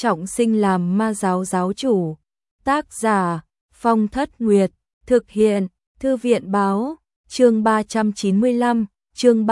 trọng sinh làm ma giáo giáo chủ. Tác giả Phong Thất Nguyệt. Thực hiện Thư viện Báo. Chương 395. Chương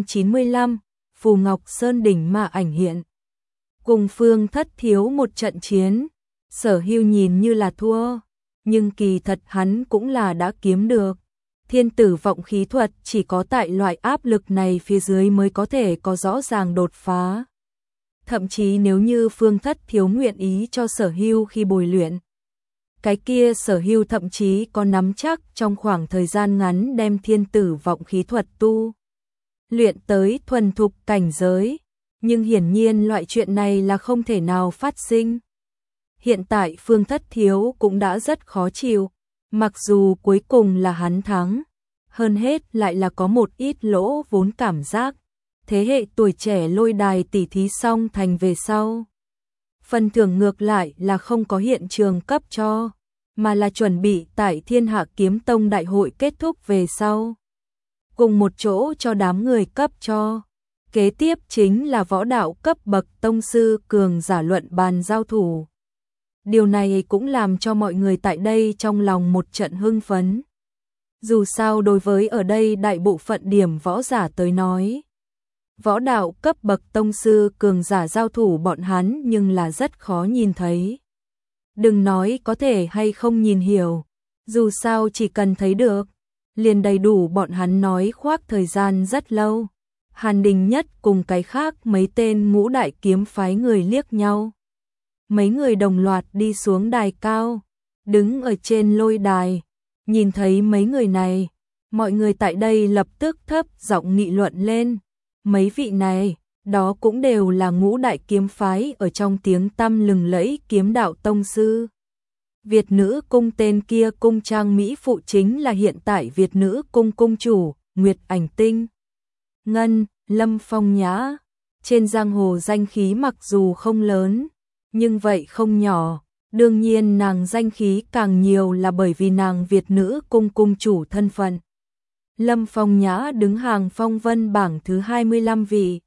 395. Phù Ngọc Sơn đỉnh ma ảnh hiện. Cùng Phương Thất Thiếu một trận chiến, Sở Hưu nhìn như là thua, nhưng kỳ thật hắn cũng là đã kiếm được. Thiên tử vọng khí thuật chỉ có tại loại áp lực này phía dưới mới có thể có rõ ràng đột phá. Thậm chí nếu như Phương Thất Thiếu nguyện ý cho Sở Hưu khi bồi luyện, cái kia Sở Hưu thậm chí có nắm chắc trong khoảng thời gian ngắn đem thiên tử vọng khí thuật tu luyện tới thuần thục cảnh giới, nhưng hiển nhiên loại chuyện này là không thể nào phát sinh. Hiện tại Phương Thất Thiếu cũng đã rất khó chịu, mặc dù cuối cùng là hắn thắng, hơn hết lại là có một ít lỗ vốn cảm giác. Thế hệ tuổi trẻ lôi đài tỉ thí xong thành về sau, phần thưởng ngược lại là không có hiện trường cấp cho, mà là chuẩn bị tại Thiên Hạ Kiếm Tông đại hội kết thúc về sau, cùng một chỗ cho đám người cấp cho. Kế tiếp chính là võ đạo cấp bậc tông sư cường giả luận bàn giao thủ. Điều này cũng làm cho mọi người tại đây trong lòng một trận hưng phấn. Dù sao đối với ở đây đại bộ phận điểm võ giả tới nói, võ đạo cấp bậc tông sư cường giả giao thủ bọn hắn nhưng là rất khó nhìn thấy. Đừng nói có thể hay không nhìn hiểu, dù sao chỉ cần thấy được, liền đầy đủ bọn hắn nói khoác thời gian rất lâu. Hàn Đình Nhất cùng cái khác mấy tên ngũ đại kiếm phái người liếc nhau. Mấy người đồng loạt đi xuống đài cao, đứng ở trên lôi đài, nhìn thấy mấy người này, mọi người tại đây lập tức thấp giọng nghị luận lên. Mấy vị này, đó cũng đều là ngũ đại kiếm phái ở trong tiếng tăm lừng lẫy kiếm đạo tông sư. Việt Nữ Cung tên kia cung trang mỹ phụ chính là hiện tại Việt Nữ Cung cung chủ, Nguyệt Ảnh Tinh. Ngân, Lâm Phong Nhã, trên giang hồ danh khí mặc dù không lớn, nhưng vậy không nhỏ, đương nhiên nàng danh khí càng nhiều là bởi vì nàng Việt Nữ Cung cung chủ thân phận. Lâm Phong Nhã đứng hàng phong vân bảng thứ 25 vị.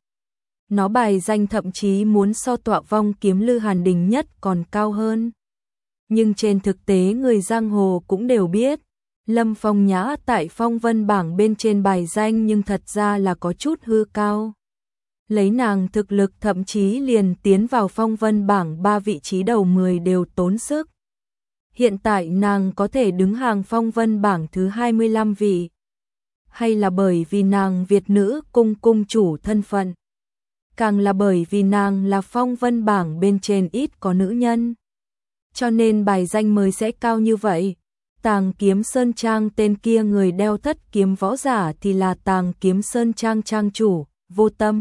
Nó bài danh thậm chí muốn so Tọa Vong Kiếm Lư Hàn Đình Nhất còn cao hơn. Nhưng trên thực tế người giang hồ cũng đều biết, Lâm Phong Nhã tại phong vân bảng bên trên bài danh nhưng thật ra là có chút hư cao. Lấy nàng thực lực thậm chí liền tiến vào phong vân bảng 3 vị trí đầu 10 đều tốn sức. Hiện tại nàng có thể đứng hàng phong vân bảng thứ 25 vị. Hay là bởi vì nàng Việt Nữ Cung cung chủ thân phận, càng là bởi vì nàng là phong vân bảng bên trên ít có nữ nhân, cho nên bài danh mới sẽ cao như vậy. Tàng Kiếm Sơn Trang tên kia người đeo thất kiếm võ giả thì là Tàng Kiếm Sơn Trang trang chủ, Vô Tâm.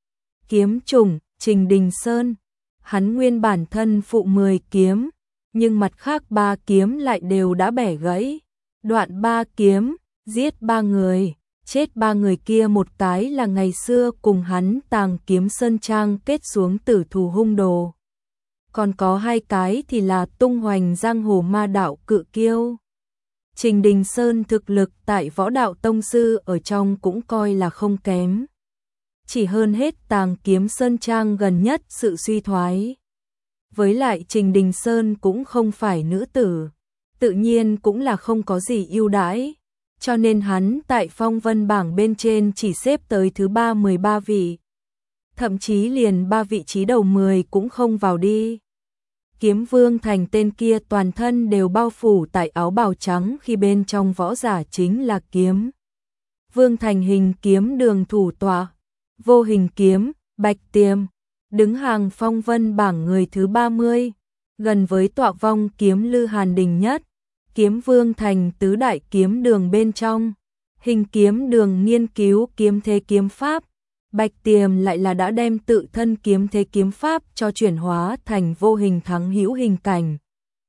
Kiếm chủng, Trình Đình Sơn. Hắn nguyên bản thân phụ 10 kiếm, nhưng mặt khác 3 kiếm lại đều đã bẻ gãy. Đoạn 3 kiếm, giết 3 người, chết 3 người kia một cái là ngày xưa cùng hắn Tàng Kiếm Sơn Trang kết xuống tử thù hung đồ. Còn có 2 cái thì là tung hoành giang hồ ma đạo cự kiêu. Trình Đình Sơn thực lực tại võ đạo tông sư ở trong cũng coi là không kém. Chỉ hơn hết Tàng Kiếm Sơn Trang gần nhất sự suy thoái. Với lại Trình Đình Sơn cũng không phải nữ tử, tự nhiên cũng là không có gì ưu đãi, cho nên hắn tại phong vân bảng bên trên chỉ xếp tới thứ 13 vị. Thậm chí liền 3 vị trí đầu 10 cũng không vào đi. Kiếm Vương Thành tên kia toàn thân đều bao phủ tại áo bào trắng khi bên trong võ giả chính là kiếm Vương Thành hình kiếm đường thủ tọa, Vô Hình Kiếm, Bạch Tiêm, đứng hàng phong vân bảng người thứ 30, gần với Tọa Vong Kiếm Lư Hàn Đình Nhất. Kiếm Vương Thành tứ đại kiếm đường bên trong, Hình Kiếm đường nghiên cứu kiếm thế kiếm pháp, Bạch Tiềm lại là đã đem tự thân kiếm thế kiếm pháp cho chuyển hóa thành vô hình thắng hữu hình cảnh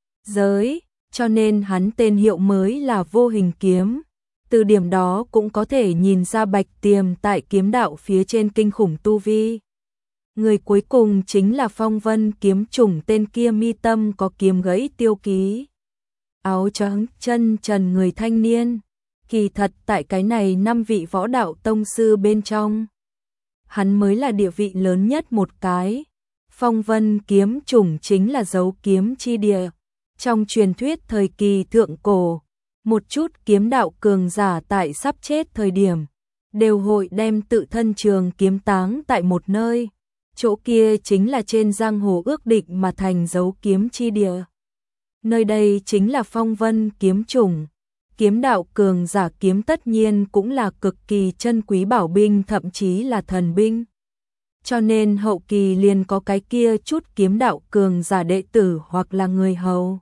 giới, cho nên hắn tên hiệu mới là Vô Hình Kiếm. Từ điểm đó cũng có thể nhìn ra Bạch Tiềm tại kiếm đạo phía trên kinh khủng tu vi. Người cuối cùng chính là phong vân kiếm chủng tên kia mi tâm có kiếm gãy tiêu ký, áo trắng chân trần người thanh niên. Kỳ thật tại cái này 5 vị võ đạo tông sư bên trong, hắn mới là địa vị lớn nhất một cái. Phong vân kiếm chủng chính là dấu kiếm chi địa. Trong truyền thuyết thời kỳ thượng cổ, một chút kiếm đạo cường giả tại sắp chết thời điểm, đều hội đem tự thân trường kiếm táng tại một nơi. Chỗ kia chính là trên giang hồ ước định mà thành dấu kiếm chi địa. Nơi đây chính là phong vân kiếm chủng. Kiếm đạo cường giả kiếm tất nhiên cũng là cực kỳ chân quý bảo binh, thậm chí là thần binh. Cho nên hậu kỳ liền có cái kia chút kiếm đạo cường giả đệ tử hoặc là người hầu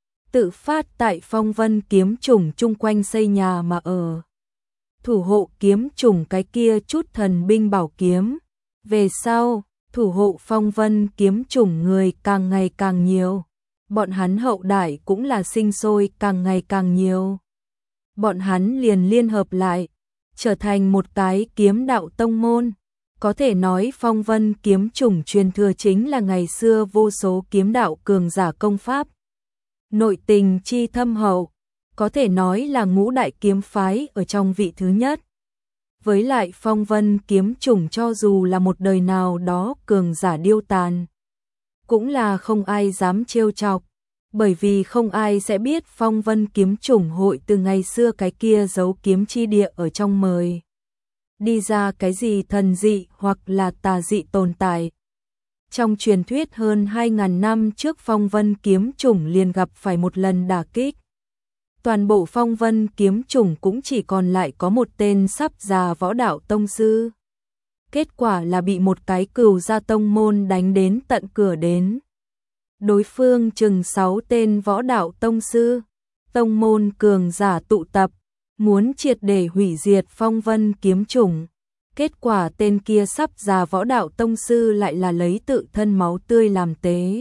tự phát tại phong vân kiếm chủng chung quanh xây nhà mà ở, thủ hộ kiếm chủng cái kia chút thần binh bảo kiếm. Về sau, thủ hộ phong vân kiếm chủng người càng ngày càng nhiều, bọn hắn hậu đại cũng là sinh sôi càng ngày càng nhiều. Bọn hắn liền liên hợp lại, trở thành một cái kiếm đạo tông môn. Có thể nói phong vân kiếm chủng truyền thừa chính là ngày xưa vô số kiếm đạo cường giả công pháp. Nội tình chi thâm hậu, có thể nói là ngũ đại kiếm phái ở trong vị thứ nhất. Với lại phong vân kiếm chủng cho dù là một đời nào đó cường giả điêu tàn, cũng là không ai dám trêu chọc, bởi vì không ai sẽ biết phong vân kiếm chủng hội từ ngày xưa cái kia giấu kiếm chi địa ở trong mời đi ra cái gì thần dị hoặc là tà dị tồn tại. Trong truyền thuyết hơn 2.000 năm trước phong vân kiếm chủng liền gặp phải một lần đả kích. Toàn bộ phong vân kiếm chủng cũng chỉ còn lại có một tên sắp già võ đạo tông sư. Kết quả là bị một cái cửu gia tông môn đánh đến tận cửa đến. Đối phương chừng 6 tên võ đạo tông sư, tông môn cường giả tụ tập, muốn triệt để hủy diệt phong vân kiếm chủng. Kết quả tên kia sắp già võ đạo tông sư lại là lấy tự thân máu tươi làm tế,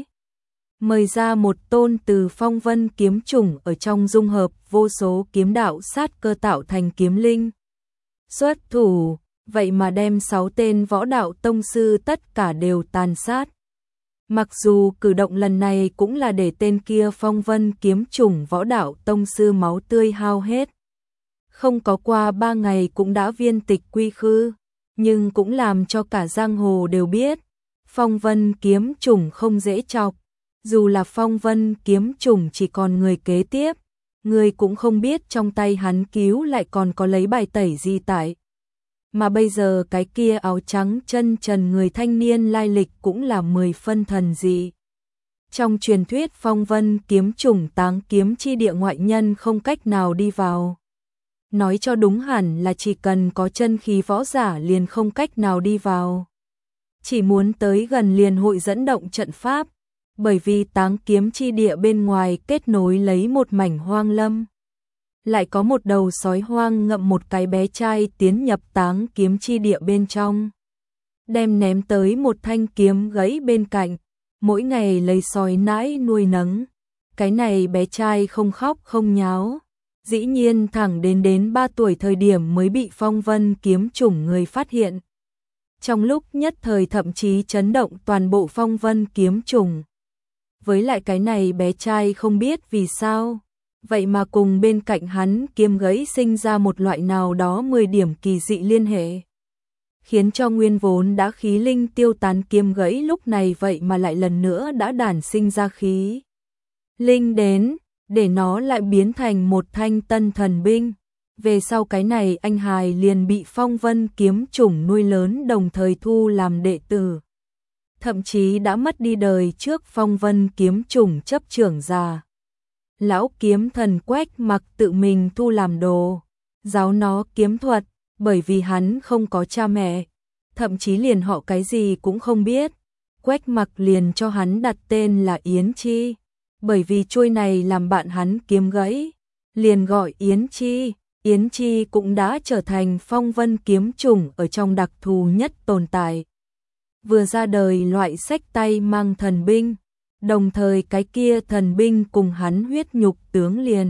mời ra một tôn từ phong vân kiếm chủng ở trong dung hợp vô số kiếm đạo sát cơ tạo thành kiếm linh. Xuất thủ, vậy mà đem 6 tên võ đạo tông sư tất cả đều tàn sát. Mặc dù cử động lần này cũng là để tên kia phong vân kiếm chủng võ đạo tông sư máu tươi hao hết. Không có qua 3 ngày cũng đã viên tịch quy khư, nhưng cũng làm cho cả giang hồ đều biết, phong vân kiếm chủng không dễ chọc. Dù là phong vân kiếm chủng chỉ còn người kế tiếp, người cũng không biết trong tay hắn cứu lại còn có lấy bài tẩy gì tại. Mà bây giờ cái kia áo trắng chân trần người thanh niên lai lịch cũng là 10 phân thần dị. Trong truyền thuyết phong vân kiếm chủng táng kiếm chi địa ngoại nhân không cách nào đi vào. Nói cho đúng hẳn là chỉ cần có chân khí võ giả liền không cách nào đi vào. Chỉ muốn tới gần liền hội dẫn động trận pháp, bởi vì táng kiếm chi địa bên ngoài kết nối lấy một mảnh hoang lâm. Lại có một đầu sói hoang ngậm một cái bé trai tiến nhập táng kiếm chi địa bên trong. Đem ném tới một thanh kiếm gãy bên cạnh, mỗi ngày lấy sói nãi nuôi nấng. Cái này bé trai không khóc không nháo. Dĩ nhiên thẳng đến 3 tuổi thời điểm mới bị phong vân kiếm chủng người phát hiện. Trong lúc nhất thời thậm chí chấn động toàn bộ phong vân kiếm chủng. Với lại cái này bé trai không biết vì sao, vậy mà cùng bên cạnh hắn kiếm gãy sinh ra một loại nào đó 10 điểm kỳ dị liên hệ. Khiến cho nguyên vốn đã khí linh tiêu tán kiếm gãy lúc này vậy mà lại lần nữa đã đản sinh ra khí linh đến, để nó lại biến thành một thanh tân thần binh. Về sau cái này anh hài liền bị phong vân kiếm chủng nuôi lớn đồng thời thu làm đệ tử. Thậm chí đã mất đi đời trước phong vân kiếm chủng chấp trưởng già. Lão kiếm thần Quách Mặc tự mình thu làm đồ, giáo nó kiếm thuật, bởi vì hắn không có cha mẹ, thậm chí liền họ cái gì cũng không biết. Quách Mặc liền cho hắn đặt tên là Yến Chi, bởi vì chuôi này làm bạn hắn kiếm gãy, liền gọi Yến Chi. Yến Chi cũng đã trở thành phong vân kiếm chủng ở trong đặc thù nhất tồn tại. Vừa ra đời loại sách tay mang thần binh, đồng thời cái kia thần binh cùng hắn huyết nhục tướng liền.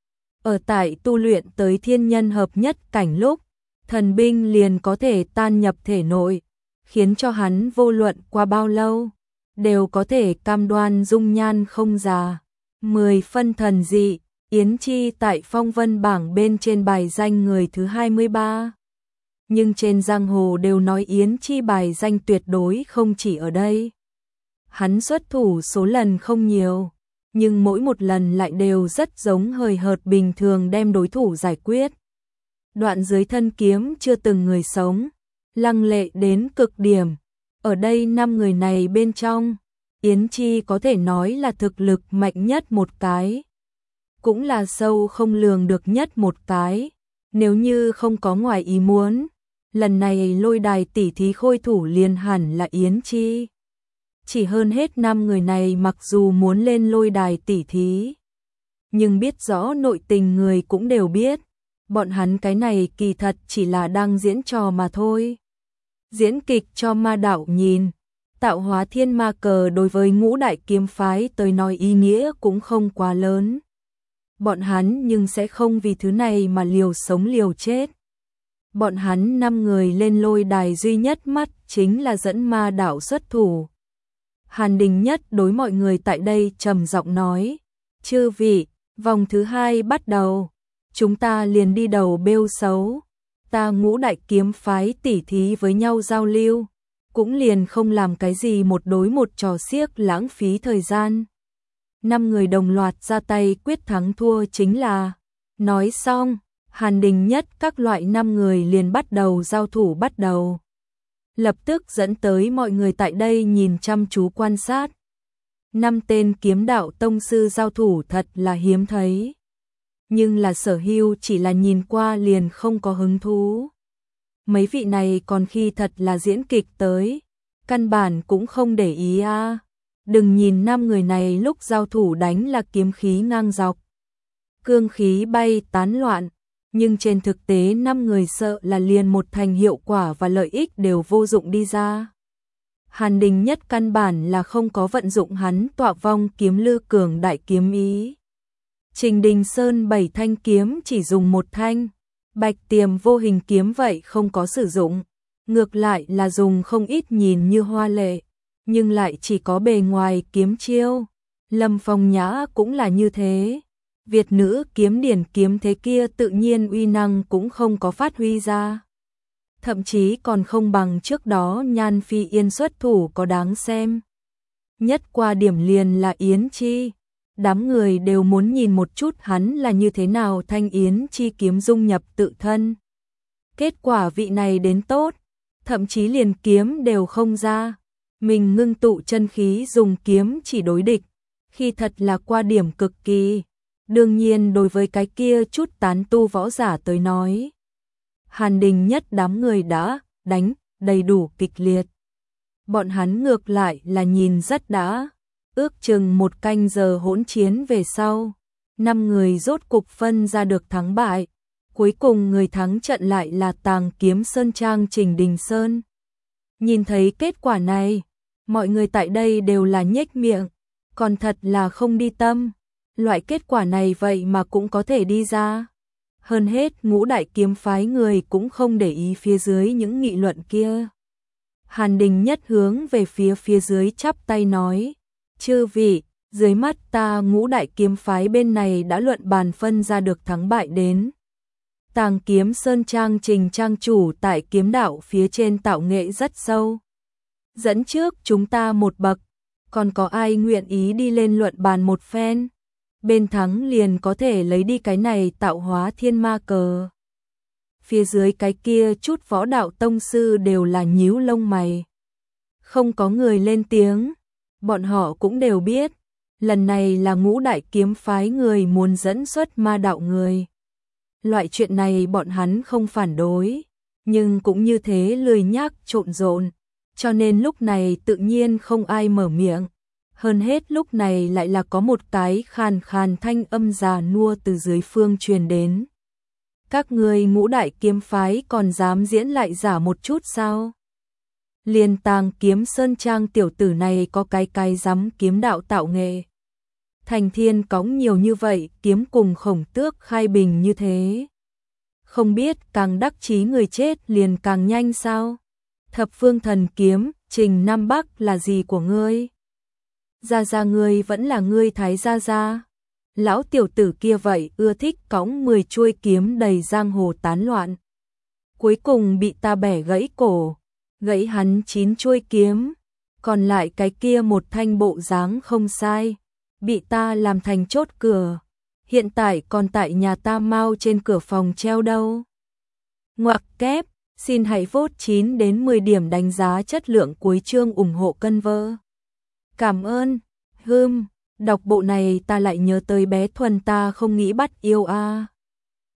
Ở tại tu luyện tới thiên nhân hợp nhất cảnh lúc, thần binh liền có thể tan nhập thể nội, khiến cho hắn vô luận qua bao lâu, đều có thể cam đoan dung nhan không già. 10 phân thần dị, Yến Chi tại phong vân bảng bên trên bài danh người thứ 23. Nhưng trên giang hồ đều nói Yến Chi bài danh tuyệt đối không chỉ ở đây. Hắn xuất thủ số lần không nhiều, nhưng mỗi một lần lại đều rất giống hời hợt bình thường đem đối thủ giải quyết. Đoạn dưới thân kiếm chưa từng người sống, lăng lệ đến cực điểm. Ở đây 5 người này bên trong, Yến Chi có thể nói là thực lực mạnh nhất một cái, cũng là sâu không lường được nhất một cái. Nếu như không có ngoài ý muốn, lần này lôi đài tỷ thí khôi thủ liền hẳn là Yến Chi. Chỉ hơn hết 5 người này mặc dù muốn lên lôi đài tỷ thí, nhưng biết rõ nội tình người cũng đều biết, bọn hắn cái này kỳ thật chỉ là đang diễn trò mà thôi. Diễn kịch cho ma đạo nhìn, tạo hóa thiên ma cờ đối với ngũ đại kiếm phái tới nói ý nghĩa cũng không quá lớn. Bọn hắn nhưng sẽ không vì thứ này mà liều sống liều chết. Bọn hắn 5 người lên lôi đài duy nhất mắt chính là dẫn ma đạo xuất thủ. Hàn Đình Nhất đối mọi người tại đây trầm giọng nói, chư vị, vòng thứ 2 bắt đầu, chúng ta liền đi đầu bêu xấu. Ta ngũ đại kiếm phái tỉ thí với nhau giao lưu, cũng liền không làm cái gì một đối một trò xiếc lãng phí thời gian. 5 người đồng loạt ra tay quyết thắng thua chính là. Nói xong, Hàn Đình Nhất các loại 5 người liền bắt đầu giao thủ bắt đầu. Lập tức dẫn tới mọi người tại đây nhìn chăm chú quan sát. 5 tên kiếm đạo tông sư giao thủ thật là hiếm thấy. Nhưng là Sở Hưu chỉ là nhìn qua liền không có hứng thú. Mấy vị này còn khi thật là diễn kịch tới, căn bản cũng không để ý a. Đừng nhìn 5 người này lúc giao thủ đánh là kiếm khí ngang dọc, cương khí bay tán loạn, nhưng trên thực tế 5 người sợ là liền một thành hiệu quả và lợi ích đều vô dụng đi ra. Hàn Đình Nhất căn bản là không có vận dụng hắn tọa vong kiếm lư cường đại kiếm ý. Trình Đình Sơn 7 thanh kiếm chỉ dùng 1 thanh, Bạch Tiềm vô hình kiếm vậy không có sử dụng, ngược lại là dùng không ít nhìn như hoa lệ, nhưng lại chỉ có bề ngoài kiếm chiêu. Lâm Phong Nhã cũng là như thế. Việt nữ kiếm điển kiếm thế kia tự nhiên uy năng cũng không có phát huy ra. Thậm chí còn không bằng trước đó Nhan Phi Yên xuất thủ có đáng xem. Nhất qua điểm liền là Yến Chi. Đám người đều muốn nhìn một chút hắn là như thế nào thanh Yến Chi kiếm dung nhập tự thân. Kết quả vị này đến tốt, thậm chí liền kiếm đều không ra. Mình ngưng tụ chân khí dùng kiếm chỉ đối địch, khi thật là qua điểm cực kỳ. Đương nhiên đối với cái kia chút tán tu võ giả tới nói, Hàn Đình Nhất đám người đã đánh đầy đủ kịch liệt. Bọn hắn ngược lại là nhìn rất đã. Ước chừng 1 canh giờ hỗn chiến về sau, 5 người rốt cục phân ra được thắng bại. Cuối cùng người thắng trận lại là Tàng Kiếm Sơn Trang Trình Đình Sơn. Nhìn thấy kết quả này, mọi người tại đây đều là nhếch miệng, còn thật là không đi tâm. Loại kết quả này vậy mà cũng có thể đi ra. Hơn hết ngũ đại kiếm phái người cũng không để ý phía dưới những nghị luận kia. Hàn Đình Nhất hướng về phía dưới chắp tay nói, chư vị, dưới mắt ta ngũ đại kiếm phái bên này đã luận bàn phân ra được thắng bại đến. Tàng Kiếm Sơn Trang Trình trang chủ tại kiếm đạo phía trên tạo nghệ rất sâu, dẫn trước chúng ta một bậc, còn có ai nguyện ý đi lên luận bàn một phen? Bên thắng liền có thể lấy đi cái này tạo hóa thiên ma cờ. Phía dưới cái kia chút võ đạo tông sư đều là nhíu lông mày. Không có người lên tiếng, bọn họ cũng đều biết, lần này là ngũ đại kiếm phái người muốn dẫn xuất ma đạo người. Loại chuyện này bọn hắn không phản đối, nhưng cũng như thế lười nhác trộn rộn, cho nên lúc này tự nhiên không ai mở miệng. Hơn hết lúc này lại là có một cái khàn khàn thanh âm già nua từ dưới phương truyền đến. Các người ngũ đại kiếm phái còn dám diễn lại giả một chút sao? Liền Tàng Kiếm Sơn Trang tiểu tử này có cái dám kiếm đạo tạo nghệ. Thành Thiên cõng nhiều như vậy, kiếm cùng Khổng Tước khai bình như thế. Không biết càng đắc chí người chết liền càng nhanh sao? Thập phương thần kiếm, Trình Nam Bắc là gì của ngươi? Gia ngươi vẫn là ngươi Thái gia. Lão tiểu tử kia vậy ưa thích cõng 10 chuôi kiếm đầy giang hồ tán loạn. Cuối cùng bị ta bẻ gãy cổ, gãy hắn 9 chuôi kiếm, còn lại cái kia một thanh bộ dáng không sai, bị ta làm thành chốt cửa, hiện tại còn tại nhà ta mau trên cửa phòng treo đâu. Ngoặc kép, xin hãy vote 9 đến 10 điểm đánh giá chất lượng cuối chương ủng hộ cân vơ. Cảm ơn. Đọc bộ này ta lại nhớ tới bé Thuần ta không nghĩ bắt yêu a.